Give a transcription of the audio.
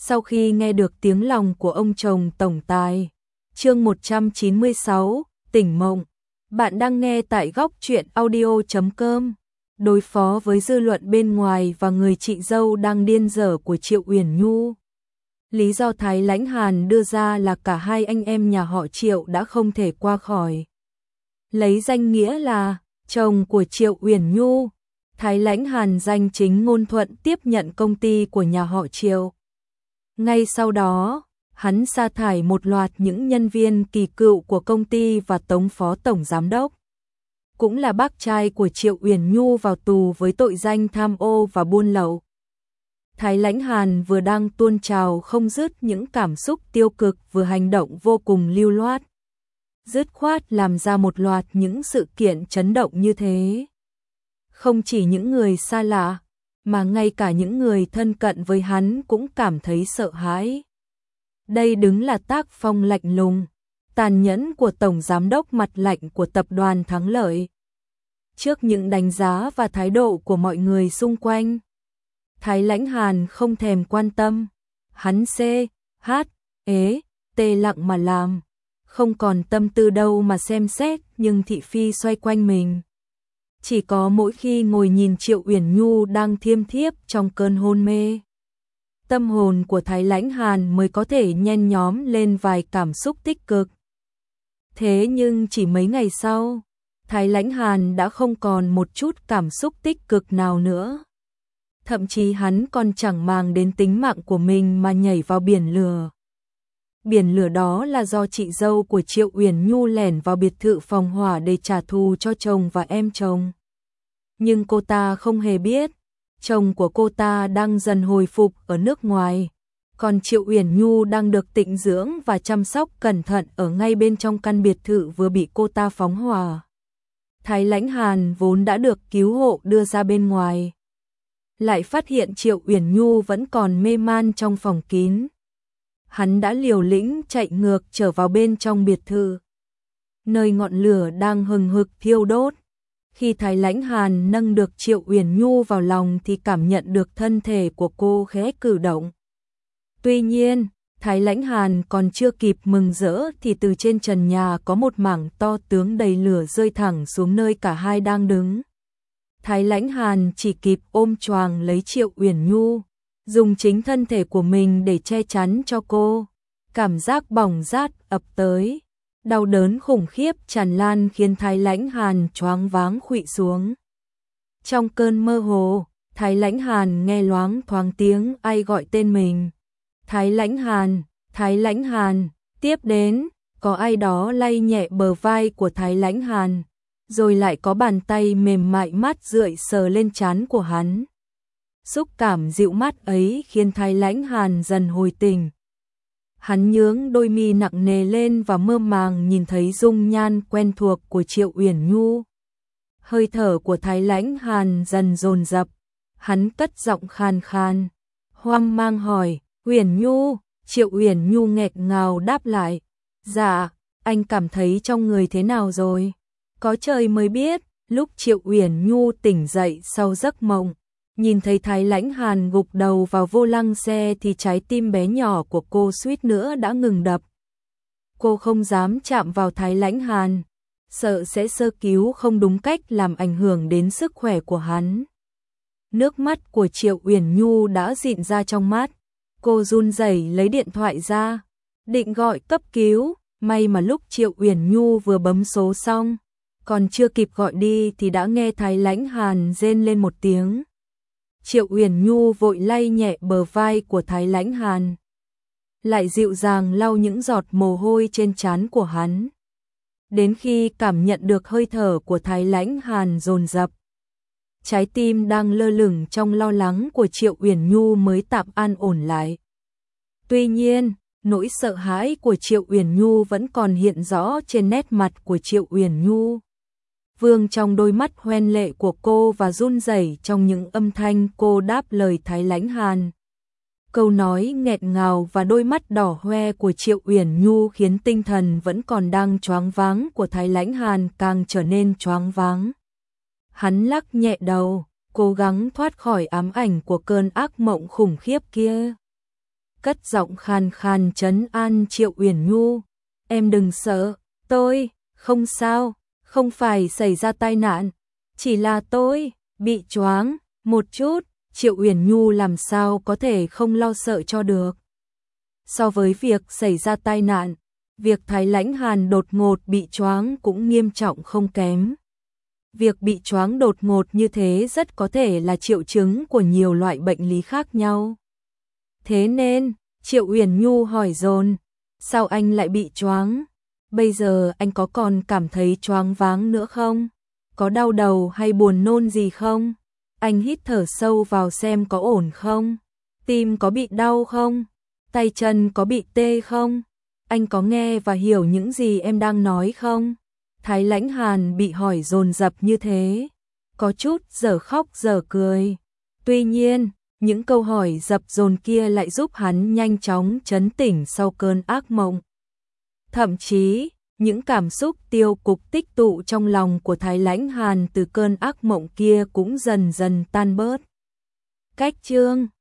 Sau khi nghe được tiếng lòng của ông chồng tổng tài. Chương 196, tỉnh mộng. Bạn đang nghe tại góc truyện audio.com. Đối phó với dư luận bên ngoài và người chị dâu đang điên dở của Triệu Uyển Nhu. Lý do Thái Lãnh Hàn đưa ra là cả hai anh em nhà họ Triệu đã không thể qua khỏi. Lấy danh nghĩa là chồng của Triệu Uyển Nhu, Thái Lãnh Hàn danh chính ngôn thuận tiếp nhận công ty của nhà họ Triệu. Ngay sau đó, hắn sa thải một loạt những nhân viên kỳ cựu của công ty và tống phó tổng giám đốc. Cũng là bác trai của Triệu Uyển Nhu vào tù với tội danh tham ô và buôn lậu. Thái Lãnh Hàn vừa đang tuôn trào không dứt những cảm xúc tiêu cực vừa hành động vô cùng lưu loát. Dứt khoát làm ra một loạt những sự kiện chấn động như thế. Không chỉ những người xa lạ, mà ngay cả những người thân cận với hắn cũng cảm thấy sợ hãi. Đây đứng là tác phong lạnh lùng, tàn nhẫn của tổng giám đốc mặt lạnh của tập đoàn Thắng Lợi. Trước những đánh giá và thái độ của mọi người xung quanh, Thái Lãnh Hàn không thèm quan tâm, hắn tê lặng mà làm, không còn tâm tư đâu mà xem xét nhưng thị phi xoay quanh mình. Chỉ có mỗi khi ngồi nhìn Triệu Uyển Nhu đang thiêm thiếp trong cơn hôn mê, tâm hồn của Thái Lãnh Hàn mới có thể nhen nhóm lên vài cảm xúc tích cực. Thế nhưng chỉ mấy ngày sau, Thái Lãnh Hàn đã không còn một chút cảm xúc tích cực nào nữa. Thậm chí hắn còn chẳng màng đến tính mạng của mình mà nhảy vào biển lửa. Biển lửa đó là do chị dâu của Triệu Uyển Nhu lẻn vào biệt thự phòng hỏa để trả thù cho chồng và em chồng. Nhưng cô ta không hề biết, chồng của cô ta đang dần hồi phục ở nước ngoài, còn Triệu Uyển Nhu đang được tịnh dưỡng và chăm sóc cẩn thận ở ngay bên trong căn biệt thự vừa bị cô ta phóng hỏa. Thái Lãnh Hàn vốn đã được cứu hộ đưa ra bên ngoài, lại phát hiện Triệu Uyển Nhu vẫn còn mê man trong phòng kín. Hắn đã liều lĩnh chạy ngược trở vào bên trong biệt thự, nơi ngọn lửa đang hừng hực thiêu đốt. Khi Thái Lãnh Hàn nâng được Triệu Uyển Nhu vào lòng thì cảm nhận được thân thể của cô khẽ cử động. Tuy nhiên, Thái Lãnh Hàn còn chưa kịp mừng rỡ thì từ trên trần nhà có một mảng to tướng đầy lửa rơi thẳng xuống nơi cả hai đang đứng. Thái Lãnh Hàn chỉ kịp ôm choàng lấy Triệu Uyển Nhu, dùng chính thân thể của mình để che chắn cho cô. Cảm giác bỏng rát ập tới, đau đớn khủng khiếp tràn lan khiến Thái Lãnh Hàn choáng váng khuỵu xuống. Trong cơn mơ hồ, Thái Lãnh Hàn nghe loáng thoáng tiếng ai gọi tên mình. Thái Lãnh Hàn, Thái Lãnh Hàn. Tiếp đến, có ai đó lay nhẹ bờ vai của Thái Lãnh Hàn, rồi lại có bàn tay mềm mại mát rượi sờ lên trán của hắn. Xúc cảm dịu mát ấy khiến Thái Lãnh Hàn dần hồi tỉnh. Hắn nhướng đôi mi nặng nề lên và mơ màng nhìn thấy dung nhan quen thuộc của Triệu Uyển Nhu. Hơi thở của Thái Lãnh Hàn dần dồn dập, hắn cất giọng khan khan, hoang mang hỏi, Uyển Nhu. Triệu Uyển Nhu nghẹt ngào đáp lại, dạ, anh cảm thấy trong người thế nào rồi? Có trời mới biết. Lúc Triệu Uyển Nhu tỉnh dậy sau giấc mộng, nhìn thấy Thái Lãnh Hàn gục đầu vào vô lăng xe thì trái tim bé nhỏ của cô suýt nữa đã ngừng đập. Cô không dám chạm vào Thái Lãnh Hàn, sợ sẽ sơ cứu không đúng cách làm ảnh hưởng đến sức khỏe của hắn. Nước mắt của Triệu Uyển Nhu đã dịn ra trong mắt, cô run rẩy lấy điện thoại ra, định gọi cấp cứu, may mà lúc Triệu Uyển Nhu vừa bấm số xong, còn chưa kịp gọi đi thì đã nghe Thái Lãnh Hàn rên lên một tiếng. Triệu Uyển Nhu vội lay nhẹ bờ vai của Thái Lãnh Hàn, lại dịu dàng lau những giọt mồ hôi trên trán của hắn. Đến khi cảm nhận được hơi thở của Thái Lãnh Hàn dồn dập, trái tim đang lơ lửng trong lo lắng của Triệu Uyển Nhu mới tạm an ổn lại. Tuy nhiên, nỗi sợ hãi của Triệu Uyển Nhu vẫn còn hiện rõ trên nét mặt của Triệu Uyển Nhu. Vương trong đôi mắt hoen lệ của cô và run rẩy trong những âm thanh cô đáp lời Thái Lãnh Hàn. Câu nói nghẹn ngào và đôi mắt đỏ hoe của Triệu Uyển Nhu khiến tinh thần vẫn còn đang choáng váng của Thái Lãnh Hàn càng trở nên choáng váng. Hắn lắc nhẹ đầu, cố gắng thoát khỏi ám ảnh của cơn ác mộng khủng khiếp kia. cất giọng khàn khàn trấn an Triệu Uyển Nhu. Em đừng sợ, tôi, không sao, không phải xảy ra tai nạn, chỉ là tôi, bị choáng, một chút. Triệu Uyển Nhu làm sao có thể không lo sợ cho được. So với việc xảy ra tai nạn, việc Thái Lãnh Hàn đột ngột bị choáng cũng nghiêm trọng không kém. Việc bị choáng đột ngột như thế rất có thể là triệu chứng của nhiều loại bệnh lý khác nhau. Thế nên, Triệu Uyển Nhu hỏi dồn, sao anh lại bị choáng? Bây giờ anh có còn cảm thấy choáng váng nữa không? Có đau đầu hay buồn nôn gì không? Anh hít thở sâu vào xem có ổn không? Tim có bị đau không? Tay chân có bị tê không? Anh có nghe và hiểu những gì em đang nói không? Thái Lãnh Hàn bị hỏi dồn dập như thế, có chút dở khóc dở cười. Tuy nhiên, những câu hỏi dập dồn kia lại giúp hắn nhanh chóng trấn tỉnh sau cơn ác mộng. Thậm chí, những cảm xúc tiêu cực tích tụ trong lòng của Thái Lãnh Hàn từ cơn ác mộng kia cũng dần dần tan bớt. Cách chương